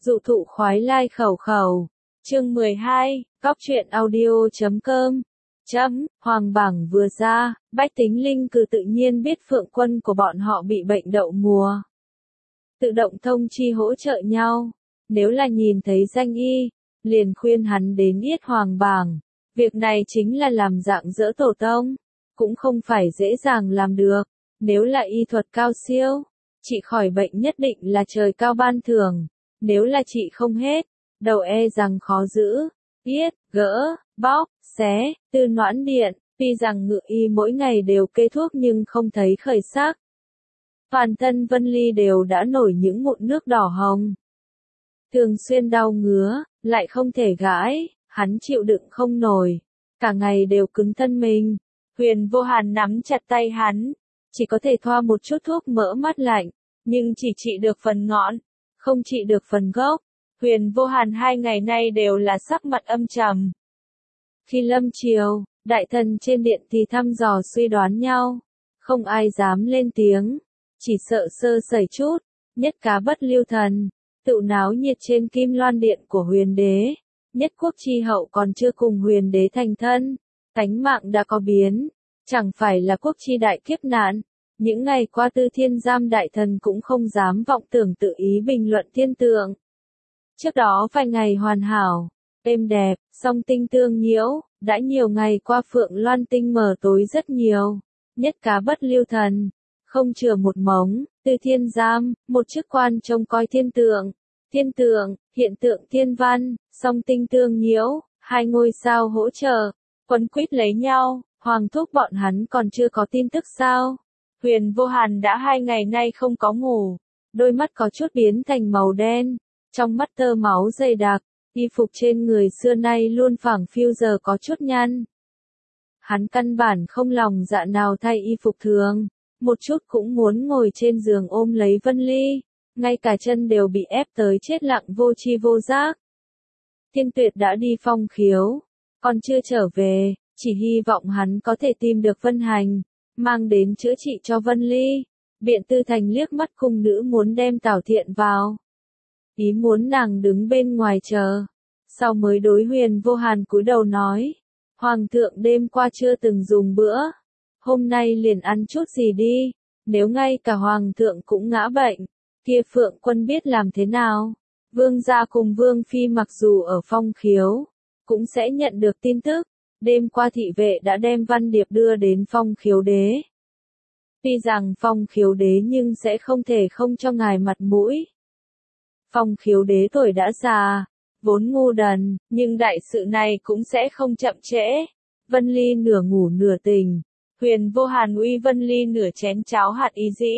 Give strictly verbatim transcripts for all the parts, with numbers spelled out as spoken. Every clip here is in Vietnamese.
Dụ thụ khoái lai khẩu khẩu. Chương mười hai, Góc truyện audio chấm com. Chấm, Hoàng bảng vừa ra, bách tính linh cừ tự nhiên biết Phượng Quân của bọn họ bị bệnh đậu mùa. Tự động thông chi hỗ trợ nhau. Nếu là nhìn thấy danh y, liền khuyên hắn đến yết Hoàng bảng. Việc này chính là làm dạng dỡ tổ tông, cũng không phải dễ dàng làm được. Nếu là y thuật cao siêu, trị khỏi bệnh nhất định là trời cao ban thưởng. Nếu là trị không hết, đầu e rằng khó giữ. Yết, gỡ, bóc, xé, tư noãn điện, tuy rằng ngự y mỗi ngày đều kê thuốc nhưng không thấy khởi sắc. Toàn thân Vân Ly đều đã nổi những mụn nước đỏ hồng. Thường xuyên đau ngứa, lại không thể gãi, hắn chịu đựng không nổi. Cả ngày đều cứng thân mình. Huyền Vô Hàn nắm chặt tay hắn, chỉ có thể thoa một chút thuốc mỡ mắt lạnh, nhưng chỉ trị được phần ngọn, không trị được phần gốc. Huyền Vô Hàn hai ngày nay đều là sắc mặt âm trầm. Khi lâm chiều, đại thần trên điện thì thăm dò suy đoán nhau, không ai dám lên tiếng, chỉ sợ sơ sẩy chút, nhất cá bất lưu thần, tự náo nhiệt trên kim loan điện của huyền đế. Nhất quốc chi hậu còn chưa cùng huyền đế thành thân, tánh mạng đã có biến, chẳng phải là quốc chi đại kiếp nạn. Những ngày qua Tư Thiên Giam đại thần cũng không dám vọng tưởng tự ý bình luận thiên tượng. Trước đó vài ngày hoàn hảo, êm đẹp, song tinh tương nhiễu, đã nhiều ngày qua Phượng Loan tinh mờ tối rất nhiều, nhất cá bất lưu thần, không chừa một mống. Tư Thiên Giam, một chức quan trông coi thiên tượng, thiên tượng, hiện tượng thiên văn, song tinh tương nhiễu, hai ngôi sao hỗ trợ, quấn quýt lấy nhau. Hoàng thúc bọn hắn còn chưa có tin tức sao? Huyền Vô Hàn đã hai ngày nay không có ngủ, đôi mắt có chút biến thành màu đen, trong mắt tơ máu dày đặc, y phục trên người xưa nay luôn phẳng phiu giờ có chút nhăn. Hắn căn bản không lòng dạ nào thay y phục thường, một chút cũng muốn ngồi trên giường ôm lấy Vân Ly, ngay cả chân đều bị ép tới chết lặng vô tri vô giác. Thiên Tuyệt đã đi Phong Khiếu, còn chưa trở về, chỉ hy vọng hắn có thể tìm được Vân Hành, mang đến chữa trị cho Vân Ly. Biện Tư Thành liếc mắt cung nữ muốn đem Tào Thiện vào, ý muốn nàng đứng bên ngoài chờ, sau mới đối Huyền Vô Hàn cúi đầu nói, Hoàng thượng đêm qua chưa từng dùng bữa, hôm nay liền ăn chút gì đi, nếu ngay cả Hoàng thượng cũng ngã bệnh, kia Phượng Quân biết làm thế nào. Vương gia cùng Vương Phi mặc dù ở Phong Khiếu, cũng sẽ nhận được tin tức, đêm qua thị vệ đã đem văn điệp đưa đến Phong Khiếu đế. Tuy rằng Phong Khiếu đế nhưng sẽ không thể không cho ngài mặt mũi. Phong Khiếu đế tuổi đã già, vốn ngu đần, nhưng đại sự này cũng sẽ không chậm trễ. Vân Ly nửa ngủ nửa tỉnh, Huyền Vô Hàn uy Vân Ly nửa chén cháo hạt ý dĩ.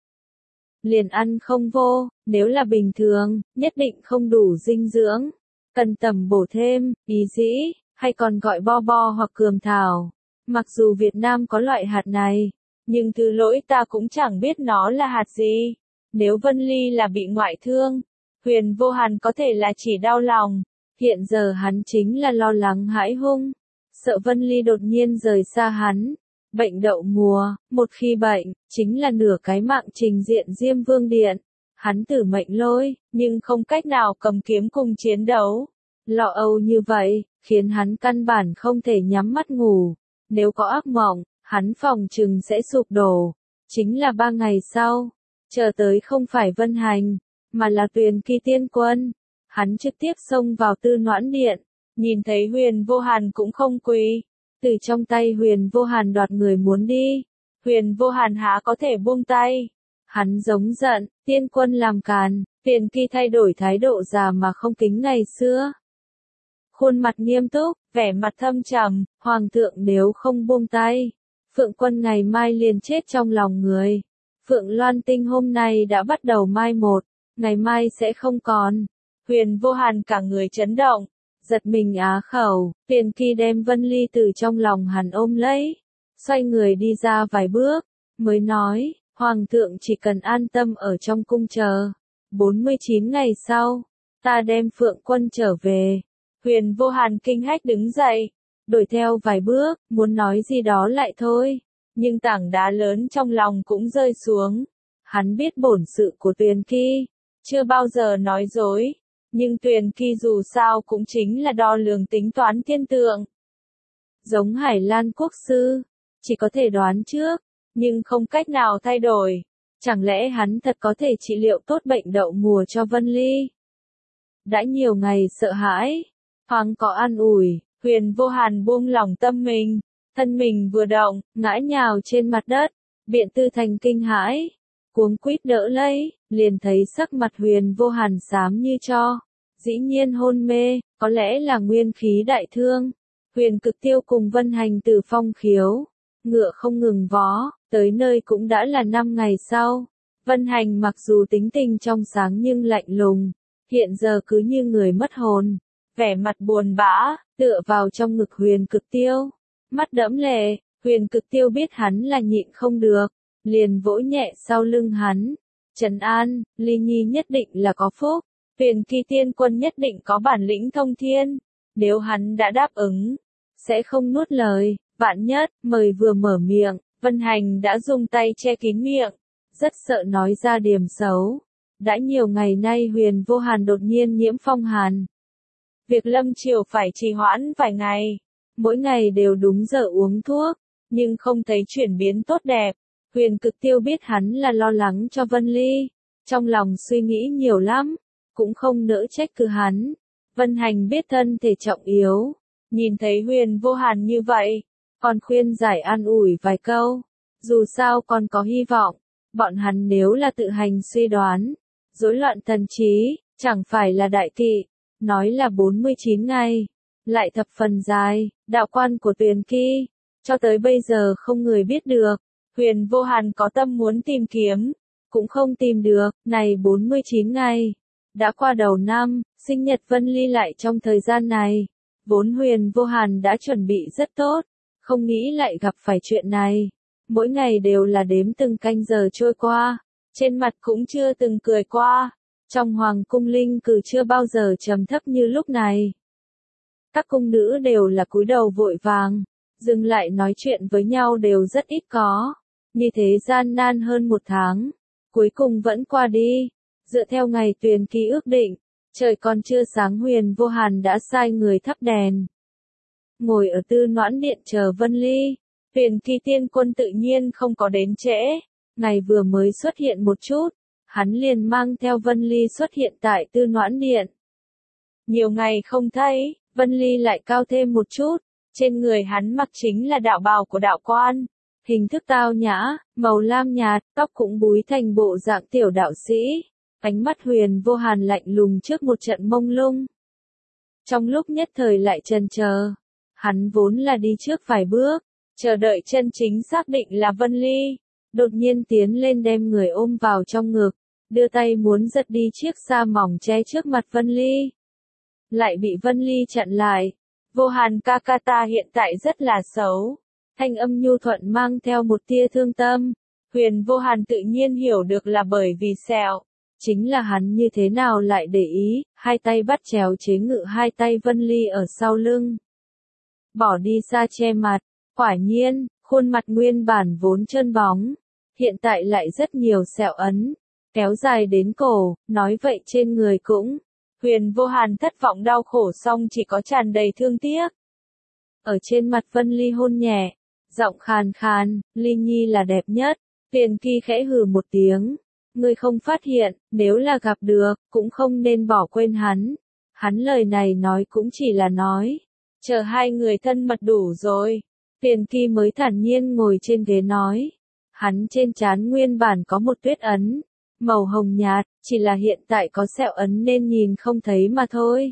Liền ăn không vô, nếu là bình thường, nhất định không đủ dinh dưỡng, cần tầm bổ thêm, ý dĩ, hay còn gọi bo bo hoặc cườm thảo. Mặc dù Việt Nam có loại hạt này, nhưng thứ lỗi ta cũng chẳng biết nó là hạt gì. Nếu Vân Ly là bị ngoại thương, Huyền Vô Hàn có thể là chỉ đau lòng, hiện giờ hắn chính là lo lắng hãi hung, sợ Vân Ly đột nhiên rời xa hắn. Bệnh đậu mùa, một khi bệnh, chính là nửa cái mạng trình diện Diêm Vương Điện. Hắn tử mệnh lôi, nhưng không cách nào cầm kiếm cùng chiến đấu. Lo âu như vậy, khiến hắn căn bản không thể nhắm mắt ngủ. Nếu có ác mộng, hắn phòng chừng sẽ sụp đổ. Chính là ba ngày sau, chờ tới không phải Vân Hành, mà là Tuyền Kỳ Tiên Quân. Hắn trực tiếp xông vào Tư Noãn Điện, nhìn thấy Huyền Vô Hàn cũng không quỳ. Từ trong tay Huyền Vô Hàn đoạt người muốn đi, Huyền Vô Hàn há có thể buông tay. Hắn giống giận, Tiên Quân làm càn. Tuyền Kỳ thay đổi thái độ già mà không kính ngày xưa. Khuôn mặt nghiêm túc, vẻ mặt thâm trầm, Hoàng thượng nếu không buông tay, Phượng Quân ngày mai liền chết trong lòng người. Phượng Loan tinh hôm nay đã bắt đầu mai một, ngày mai sẽ không còn. Huyền Vô Hàn cả người chấn động, giật mình á khẩu. Tuyền Kỳ đem Vân Ly từ trong lòng hắn ôm lấy, xoay người đi ra vài bước, mới nói, Hoàng thượng chỉ cần an tâm ở trong cung chờ. bốn mươi chín ngày sau, ta đem Phượng Quân trở về. Huyền Vô Hàn kinh hách đứng dậy, đuổi theo vài bước, muốn nói gì đó lại thôi, nhưng tảng đá lớn trong lòng cũng rơi xuống. Hắn biết bổn sự của Tuyền Kỳ, chưa bao giờ nói dối, Nhưng Tuyền Kỳ dù sao cũng chính là đo lường tính toán thiên tượng. Giống Hải Lan quốc sư, chỉ có thể đoán trước, nhưng không cách nào thay đổi. Chẳng lẽ hắn thật có thể trị liệu tốt bệnh đậu mùa cho Vân Ly? Đã nhiều ngày sợ hãi, thoáng có an ủi, Huyền Vô Hàn buông lỏng tâm mình, thân mình vừa động, ngã nhào trên mặt đất, Biện Tư Thành kinh hãi, cuống quýt đỡ lấy, liền thấy sắc mặt Huyền Vô Hàn xám như tro, dĩ nhiên hôn mê, có lẽ là nguyên khí đại thương. Huyền Cực Tiêu cùng Vân Hành từ phong khiếu, ngựa không ngừng vó, tới nơi cũng đã là năm ngày sau. Vân Hành mặc dù tính tình trong sáng nhưng lạnh lùng, hiện giờ cứ như người mất hồn, vẻ mặt buồn bã, tựa vào trong ngực Huyền Cực Tiêu, mắt đẫm lệ. Huyền Cực Tiêu biết hắn là nhịn không được, liền vỗ nhẹ sau lưng hắn, trấn an, Ly Nhi nhất định là có phúc, Huyền Kỳ tiên quân nhất định có bản lĩnh thông thiên, nếu hắn đã đáp ứng, sẽ không nuốt lời. Vạn nhất, mời vừa mở miệng, Vân Hành đã dùng tay che kín miệng, rất sợ nói ra điểm xấu. Đã nhiều ngày nay Huyền Vô Hàn đột nhiên nhiễm phong hàn. Việc lâm triều phải trì hoãn vài ngày, mỗi ngày đều đúng giờ uống thuốc, nhưng không thấy chuyển biến tốt đẹp. Huyền Cực Tiêu biết hắn là lo lắng cho Vân Ly, trong lòng suy nghĩ nhiều lắm, cũng không nỡ trách cứ hắn. Vân Hành biết thân thể trọng yếu, nhìn thấy Huyền Vô Hàn như vậy, còn khuyên giải an ủi vài câu, dù sao còn có hy vọng. Bọn hắn nếu là tự hành suy đoán, rối loạn thần trí, chẳng phải là đại kỵ, nói là bốn mươi chín ngày, lại thập phần dài. Đạo quan của Tuyền Kỳ, cho tới bây giờ không người biết được. Huyền Vô Hàn có tâm muốn tìm kiếm, cũng không tìm được. Này bốn mươi chín ngày, đã qua đầu năm, sinh nhật Vân Ly lại trong thời gian này. Vốn Huyền Vô Hàn đã chuẩn bị rất tốt, không nghĩ lại gặp phải chuyện này. Mỗi ngày đều là đếm từng canh giờ trôi qua, trên mặt cũng chưa từng cười qua. Trong hoàng cung linh cử chưa bao giờ trầm thấp như lúc này. Các cung nữ đều là cúi đầu vội vàng, dừng lại nói chuyện với nhau đều rất ít có. Như thế gian nan hơn một tháng, cuối cùng vẫn qua đi. Dựa theo ngày Tuyền Kỳ ước định, trời còn chưa sáng Huyền Vô Hàn đã sai người thắp đèn. Ngồi ở Tư Noãn Điện chờ Vân Ly, Huyền Kỳ tiên quân tự nhiên không có đến trễ. Ngày vừa mới xuất hiện một chút, hắn liền mang theo Vân Ly xuất hiện tại Tư Noãn Điện. Nhiều ngày không thấy, Vân Ly lại cao thêm một chút, trên người hắn mặc chính là đạo bào của đạo quan, hình thức tao nhã, màu lam nhạt, tóc cũng búi thành bộ dạng tiểu đạo sĩ, ánh mắt Huyền Vô Hàn lạnh lùng trước một trận mông lung. Trong lúc nhất thời lại chần chờ, hắn vốn là đi trước vài bước, chờ đợi chân chính xác định là Vân Ly, đột nhiên tiến lên đem người ôm vào trong ngực, đưa tay muốn giật đi chiếc sa mỏng che trước mặt Vân Ly. Lại bị Vân Ly chặn lại. Vô Hàn ca ca ta hiện tại rất là xấu. Thanh âm nhu thuận mang theo một tia thương tâm. Huyền Vô Hàn tự nhiên hiểu được là bởi vì sẹo. Chính là hắn như thế nào lại để ý, hai tay bắt chéo chế ngự hai tay Vân Ly ở sau lưng. Bỏ đi xa che mặt, quả nhiên, khuôn mặt nguyên bản vốn trơn bóng, hiện tại lại rất nhiều sẹo ấn, kéo dài đến cổ, nói vậy trên người cũng. Huyền Vô Hàn thất vọng đau khổ xong chỉ có tràn đầy thương tiếc. Ở trên mặt Vân Ly hôn nhẹ, giọng khàn khàn, Ly Nhi là đẹp nhất. Tuyền Kỳ khẽ hừ một tiếng. Ngươi không phát hiện, nếu là gặp được, cũng không nên bỏ quên hắn. Hắn lời này nói cũng chỉ là nói. Chờ hai người thân mật đủ rồi. Tuyền Kỳ mới thản nhiên ngồi trên ghế nói. Hắn trên trán nguyên bản có một tuyết ấn, màu hồng nhạt, chỉ là hiện tại có sẹo ấn nên nhìn không thấy mà thôi.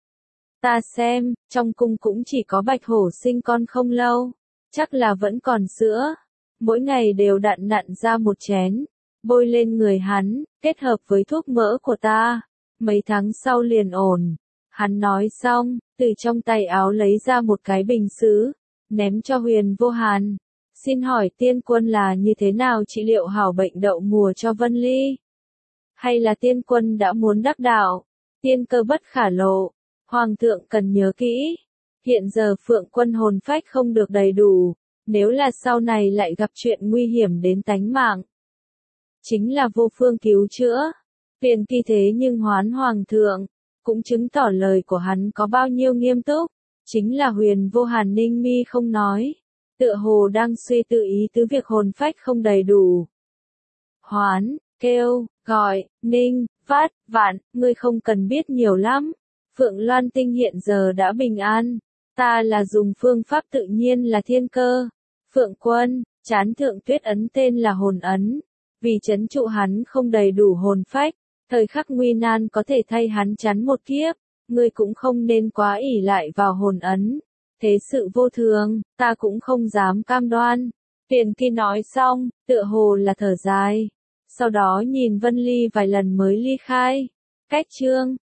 Ta xem, trong cung cũng chỉ có Bạch Hổ sinh con không lâu, chắc là vẫn còn sữa. Mỗi ngày đều đặn nặn ra một chén, bôi lên người hắn, kết hợp với thuốc mỡ của ta. Mấy tháng sau liền ổn. Hắn nói xong, từ trong tay áo lấy ra một cái bình sứ, ném cho Huyền Vô Hàn. Xin hỏi tiên quân là như thế nào trị liệu hảo bệnh đậu mùa cho Vân Ly? Hay là tiên quân đã muốn đắc đạo? Tiên cơ bất khả lộ. Hoàng thượng cần nhớ kỹ. Hiện giờ Phượng quân hồn phách không được đầy đủ. Nếu là sau này lại gặp chuyện nguy hiểm đến tánh mạng, chính là vô phương cứu chữa. Tuyền Kỳ thế nhưng hoán hoàng thượng. cũng chứng tỏ lời của hắn có bao nhiêu nghiêm túc. Chính là Huyền Vô Hàn ninh mi không nói, tựa hồ đang suy tư ý tứ việc hồn phách không đầy đủ. Hoán, kêu, gọi, ninh, phát, vạn, ngươi không cần biết nhiều lắm. Phượng Loan Tinh hiện giờ đã bình an. Ta là dùng phương pháp tự nhiên là thiên cơ. Phượng Quân, chán thượng tuyết ấn tên là hồn ấn. Vì trấn trụ hắn không đầy đủ hồn phách, thời khắc nguy nan có thể thay hắn chắn một kiếp. Ngươi cũng không nên quá ỷ lại vào hồn ấn. Thế sự vô thường, ta cũng không dám cam đoan. Tiền Kỳ nói xong, tựa hồ là thở dài. Sau đó nhìn Vân Ly vài lần mới ly khai. Cách chương